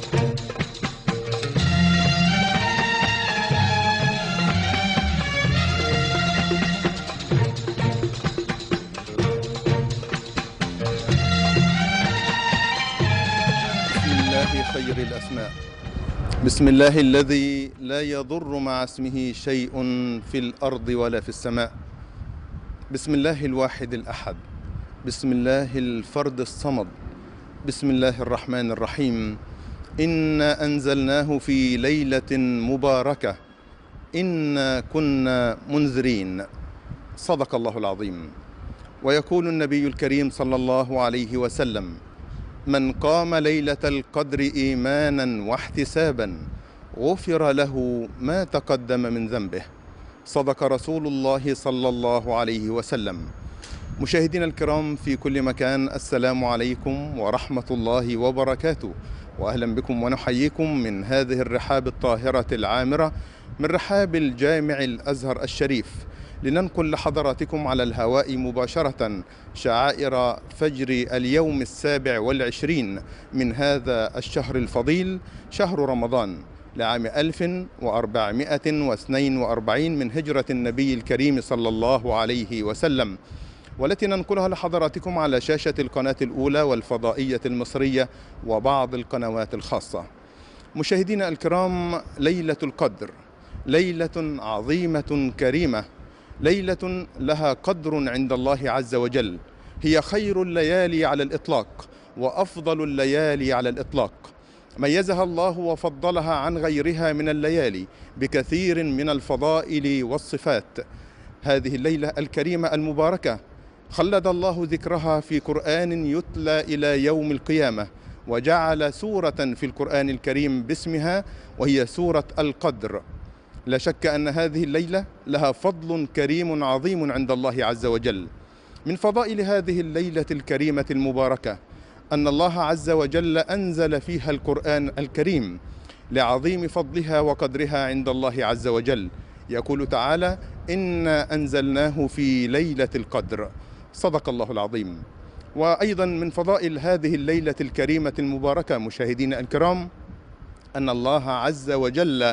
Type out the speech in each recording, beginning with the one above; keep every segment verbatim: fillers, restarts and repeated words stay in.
خير الأسماء. بسم الله الذي لا يضر مع اسمه شيء في الأرض ولا في السماء. بسم الله الواحد الأحد. بسم الله الفرد الصمد. بسم الله الرحمن الرحيم. إنا أنزلناه في ليلة مباركة إنا كنا منذرين. صدق الله العظيم. ويقول النبي الكريم صلى الله عليه وسلم: من قام ليلة القدر إيمانا واحتسابا غفر له ما تقدم من ذنبه. صدق رسول الله صلى الله عليه وسلم. مشاهدينا الكرام في كل مكان، السلام عليكم ورحمة الله وبركاته، وأهلا بكم ونحييكم من هذه الرحاب الطاهرة العامرة، من رحاب الجامع الأزهر الشريف، لننقل لحضراتكم على الهواء مباشرة شعائر فجر اليوم السابع والعشرين من هذا الشهر الفضيل، شهر رمضان، لعام ألف وأربعمائة واثنين وأربعين من هجرة النبي الكريم صلى الله عليه وسلم، والتي ننقلها لحضراتكم على شاشة القناة الأولى والفضائية المصرية وبعض القنوات الخاصة. مشاهدينا الكرام، ليلة القدر ليلة عظيمة كريمة، ليلة لها قدر عند الله عز وجل، هي خير الليالي على الإطلاق وأفضل الليالي على الإطلاق، ميزها الله وفضلها عن غيرها من الليالي بكثير من الفضائل والصفات. هذه الليلة الكريمة المباركة خلد الله ذكرها في قرآن يتلى إلى يوم القيامة، وجعل سورة في القرآن الكريم باسمها، وهي سورة القدر. لا شك أن هذه الليلة لها فضل كريم عظيم عند الله عز وجل. من فضائل هذه الليلة الكريمة المباركة أن الله عز وجل أنزل فيها القرآن الكريم لعظيم فضلها وقدرها عند الله عز وجل. يقول تعالى: إنا أنزلناه في ليلة القدر. صدق الله العظيم. وأيضا من فضائل هذه الليلة الكريمة المباركة مشاهدينا الكرام أن الله عز وجل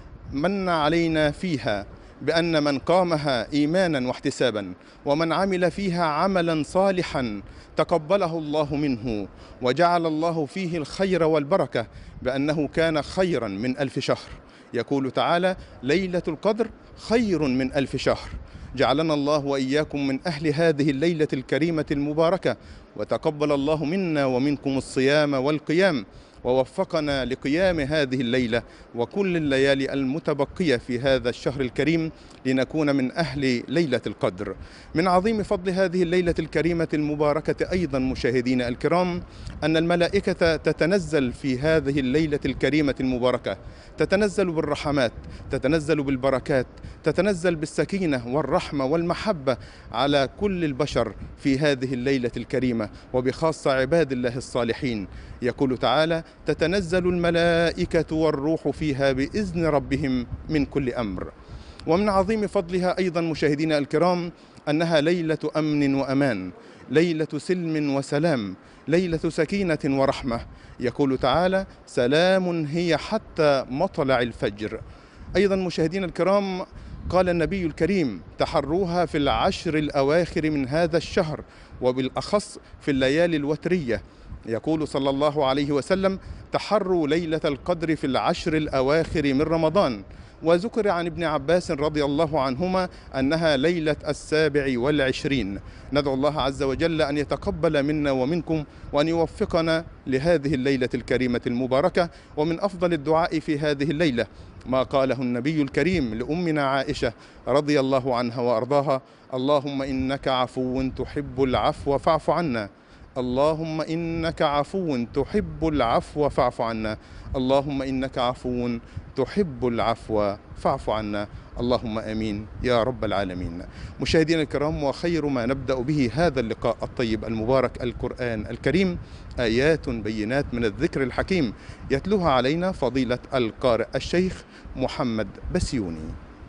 من علينا فيها بأن من قامها إيمانا واحتسابا ومن عمل فيها عملا صالحا تقبله الله منه وجعل الله فيه الخير والبركة، بأنه كان خيرا من ألف شهر. يقول تعالى: ليلة القدر خير من ألف شهر. جعلنا الله وإياكم من أهل هذه الليلة الكريمة المباركة، وتقبل الله منا ومنكم الصيام والقيام، ووفقنا لقيام هذه الليلة وكل الليالي المتبقية في هذا الشهر الكريم لنكون من أهل ليلة القدر. من عظيم فضل هذه الليلة الكريمة المباركة أيضا مشاهدين الكرام أن الملائكة تتنزل في هذه الليلة الكريمة المباركة، تتنزل بالرحمات، تتنزل بالبركات، تتنزل بالسكينة والرحمة والمحبة على كل البشر في هذه الليلة الكريمة، وبخاصة عباد الله الصالحين. يقول تعالى: تتنزل الملائكة والروح فيها بإذن ربهم من كل أمر. ومن عظيم فضلها أيضا مشاهدينا الكرام أنها ليلة أمن وأمان، ليلة سلم وسلام، ليلة سكينة ورحمة. يقول تعالى: سلام هي حتى مطلع الفجر. أيضا مشاهدينا الكرام قال النبي الكريم: تحروها في العشر الأواخر من هذا الشهر، وبالأخص في الليالي الوترية. يقول صلى الله عليه وسلم: تحروا ليلة القدر في العشر الأواخر من رمضان. وذكر عن ابن عباس رضي الله عنهما أنها ليلة السابع والعشرين. ندعو الله عز وجل أن يتقبل منا ومنكم وأن يوفقنا لهذه الليلة الكريمة المباركة. ومن أفضل الدعاء في هذه الليلة ما قاله النبي الكريم لأمنا عائشة رضي الله عنها وأرضاها: اللهم إنك عفو تحب العفو فاعف عنا، اللهم إنك عفو تحب العفو فاعف عنا، اللهم إنك عفو تحب العفو فاعف عنا، اللهم آمين يا رب العالمين. مشاهدينا الكرام، وخير ما نبدأ به هذا اللقاء الطيب المبارك القرآن الكريم، آيات بينات من الذكر الحكيم، يتلوها علينا فضيلة القارئ الشيخ محمد بسيوني.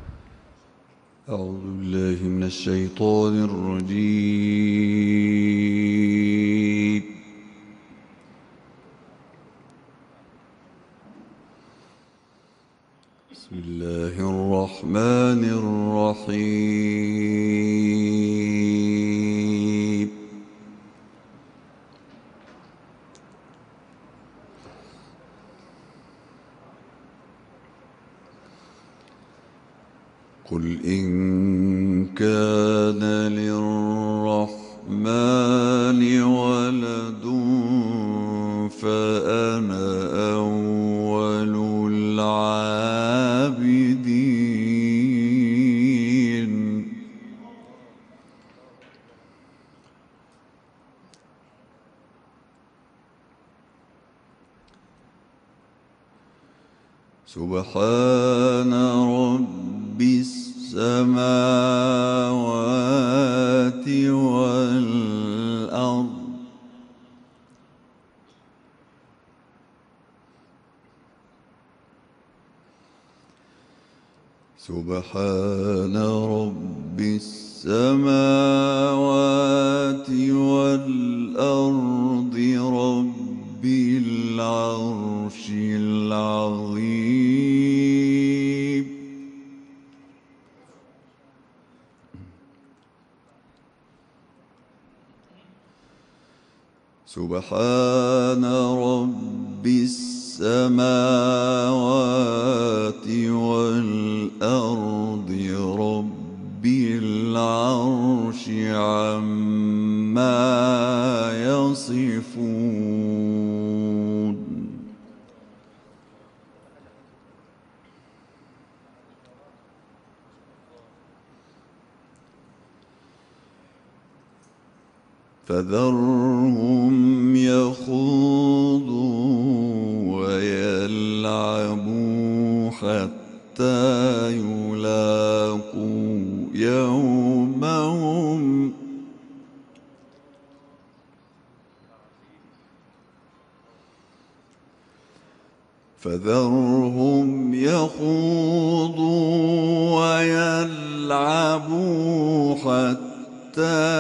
أعوذ بالله من الشيطان الرجيم. بسم الله الرحمن الرحيم. قل إن كان للرحمن ولد فأنا أول العابدين. سبحان رب السماوات والأرض سبحان رب السماوات والأرض رب العرش العظيم. سبحان رب السماوات والأرض رب العرش عما يصفون. فذرهم يخوضوا ويلعبوا حتى يلاقوا يومهم فذرهم يخوضوا ويلعبوا حتى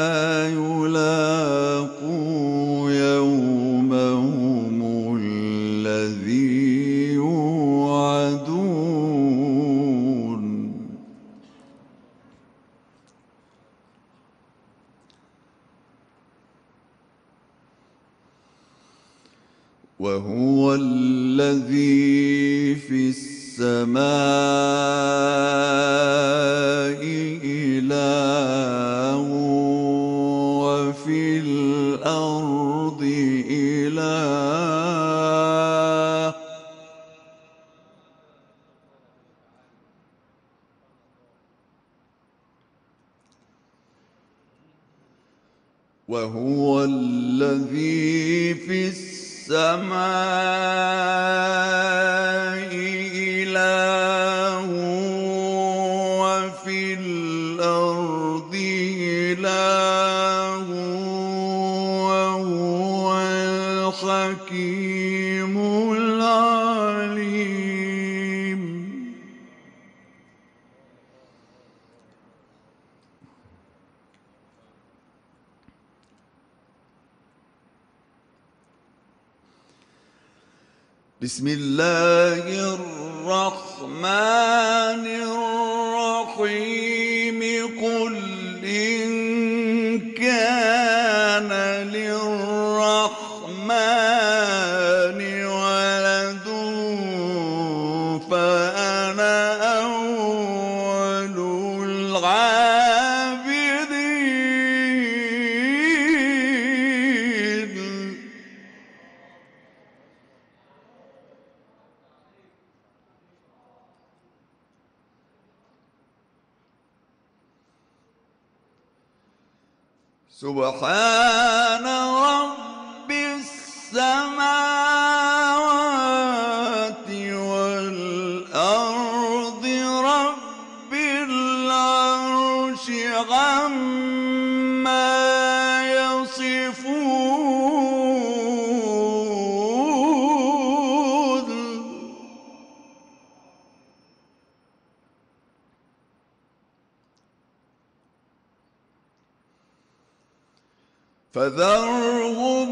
يلاقوا يومهم الذي يوعدون. وهو الذي في السماء إله وفي الأرض إله. وهو الذي في السماء إله وفي الأرض إله وهو الحكيم العليم. بسم الله الرحمن الرحيم. قل إن كان للرحمن ولد فأنا أول العابدين. سبحان رب السماوات والأرض رب العرش عما يصفون. فذرهم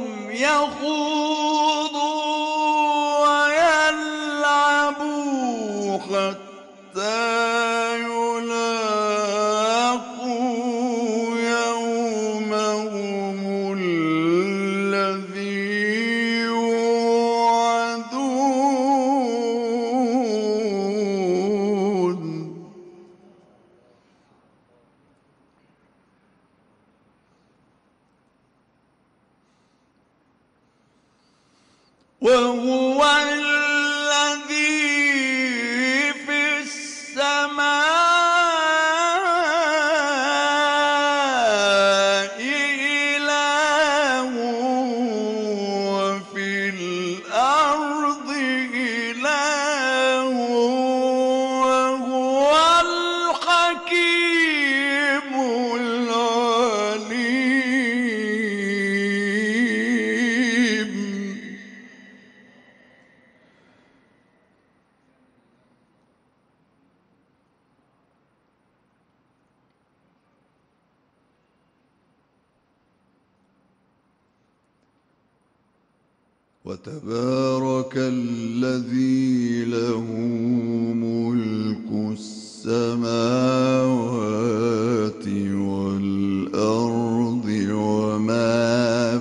يخوضوا ويلعبوا حتى وهو الذي في السماء إله وفي الأرض إله وهو الحكيم العليم. وتبارك الذي له ملك السماوات والأرض وما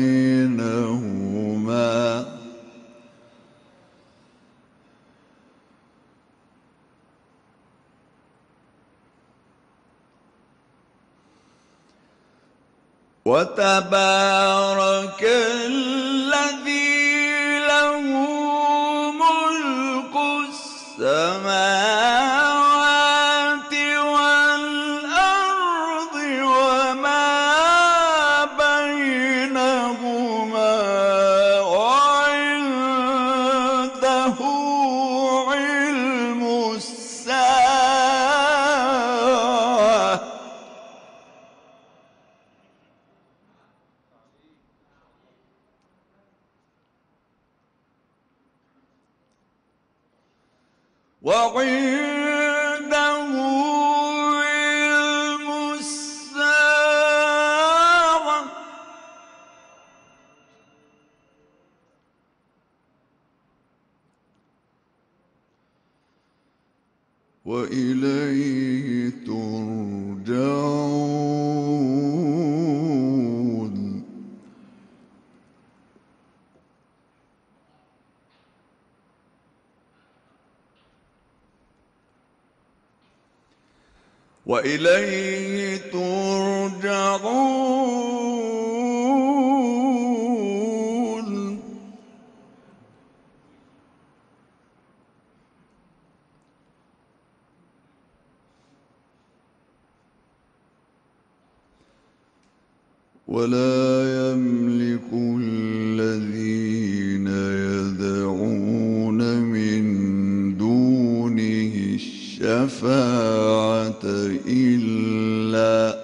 بينهما وتبارك الذي له ملك السماوات والأرض وما بينهما وعنده علم الساعة وعنده علم الساعة وإليه ترجعون. وإليه ترجعون. ولا يملك الذين يدعون من دونه الشفاعة إلا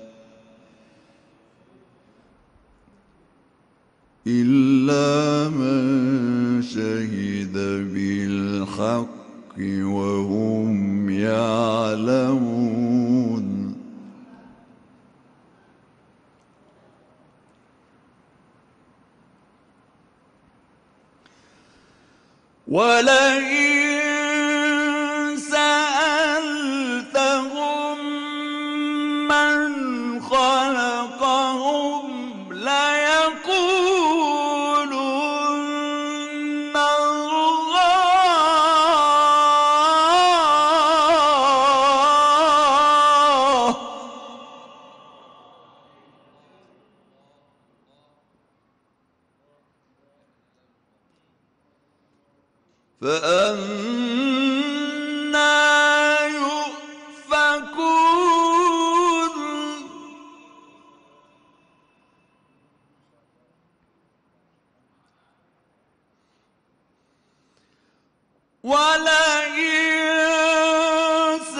إلا من شهد بالحق وهم يعلمون. ولئن سألتهم من خلقهم ليقولن الله. فأنى يؤفكون. ولئن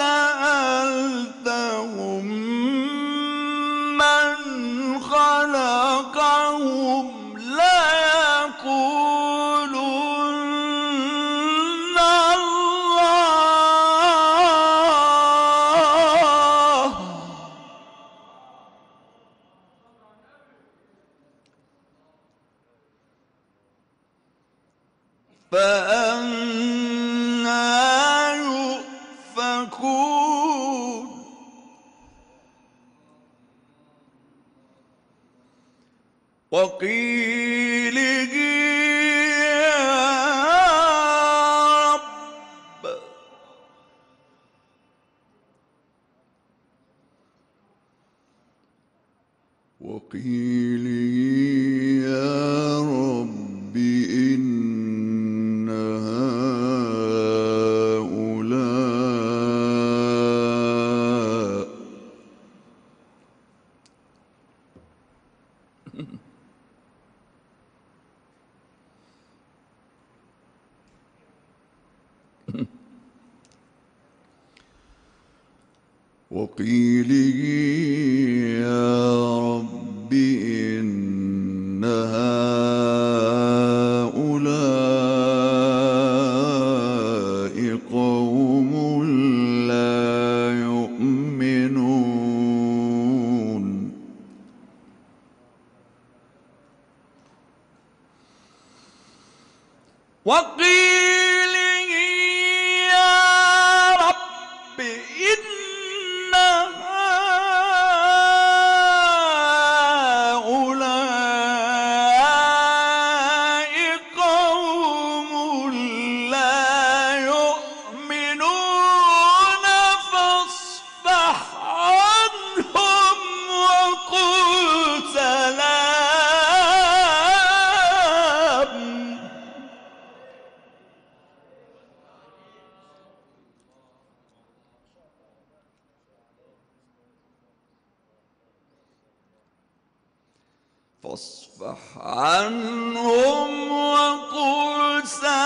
سألتهم من خلقهم ليقولن الله. فأنى يؤفكون. وقيله يا رب وقيله يا رب إن وقيله يا رب إن هؤلاء قوم لا يؤمنون وقيله يا رب إن هؤلاء قوم لا يؤمنون فاصفح عنهم وقل سلام فاصفح عنهم وقل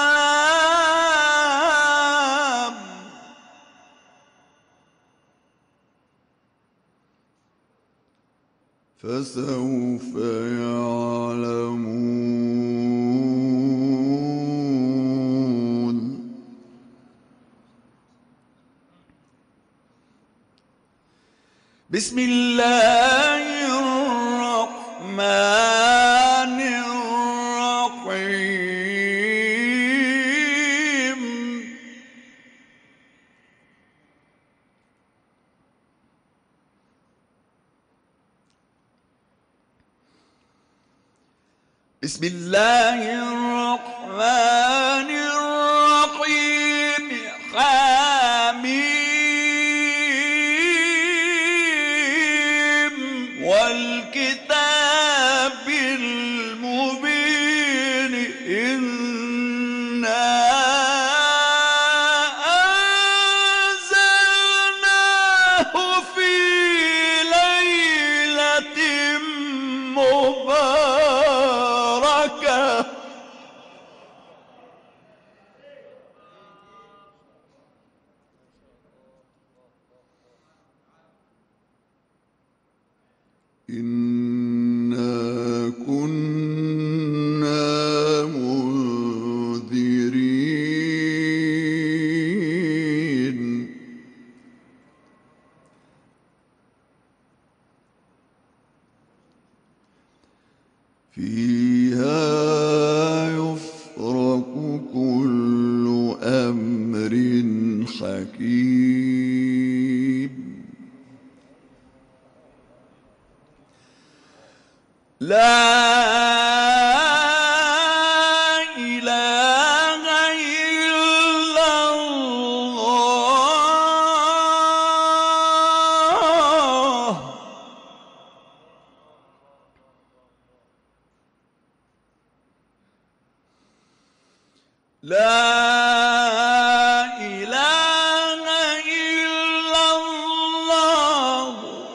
سلام فسوف يعلمون بسم الله الرحمن الرحيم بسم الله الرحمن الرحيم حميم والكتاب المبين إنا أنزلناه في ليلة مباركة إنا كنا منذرين فيها يفرق كل أمر حكيم لا إله إلا الله لا إله إلا الله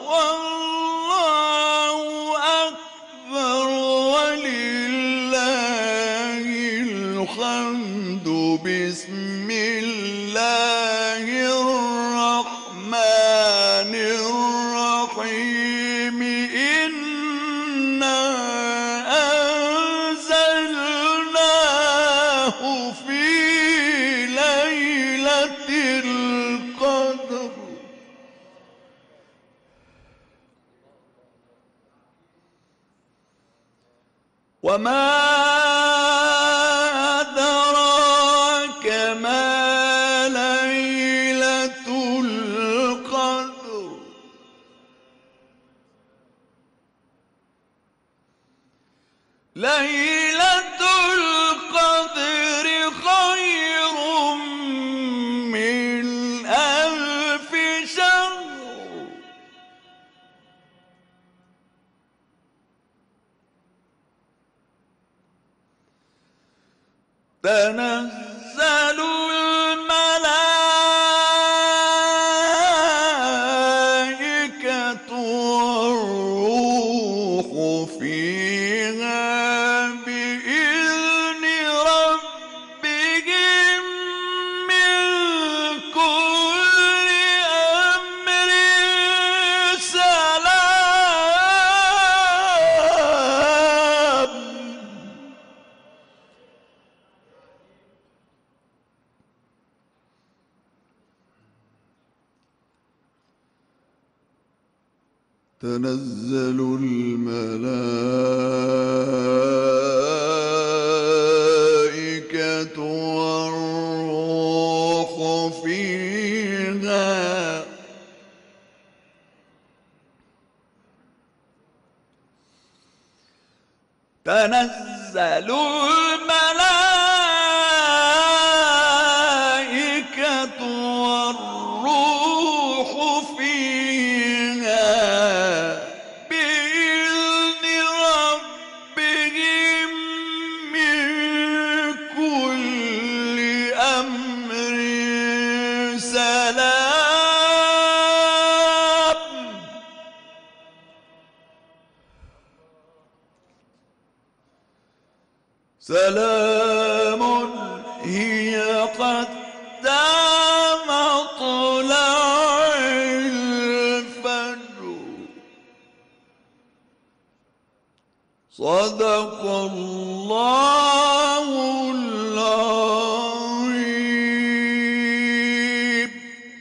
والله أكبر ولله الحمد بسم الله الرحمن الرحيم إنا أنزلناه في ليلة القدر وما أدراك ما ليلة القدر ليلة القدر خير من ألف شهر تنزل الملائكة والروح فيها بإذن ربهم من كل أمر تنزل الملائكة والروح فيها تنزل الملائكة والروح فيها بإذن ربهم من كل أمر سلام سلام هي حتى مطلع الفجر صدق الله العظيم.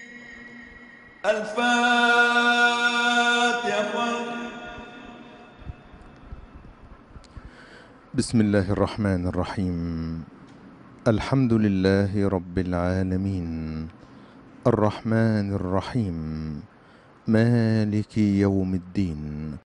الفاتحة. بسم الله الرحمن الرحيم. الحمد لله رب العالمين الرحمن الرحيم مالك يوم الدين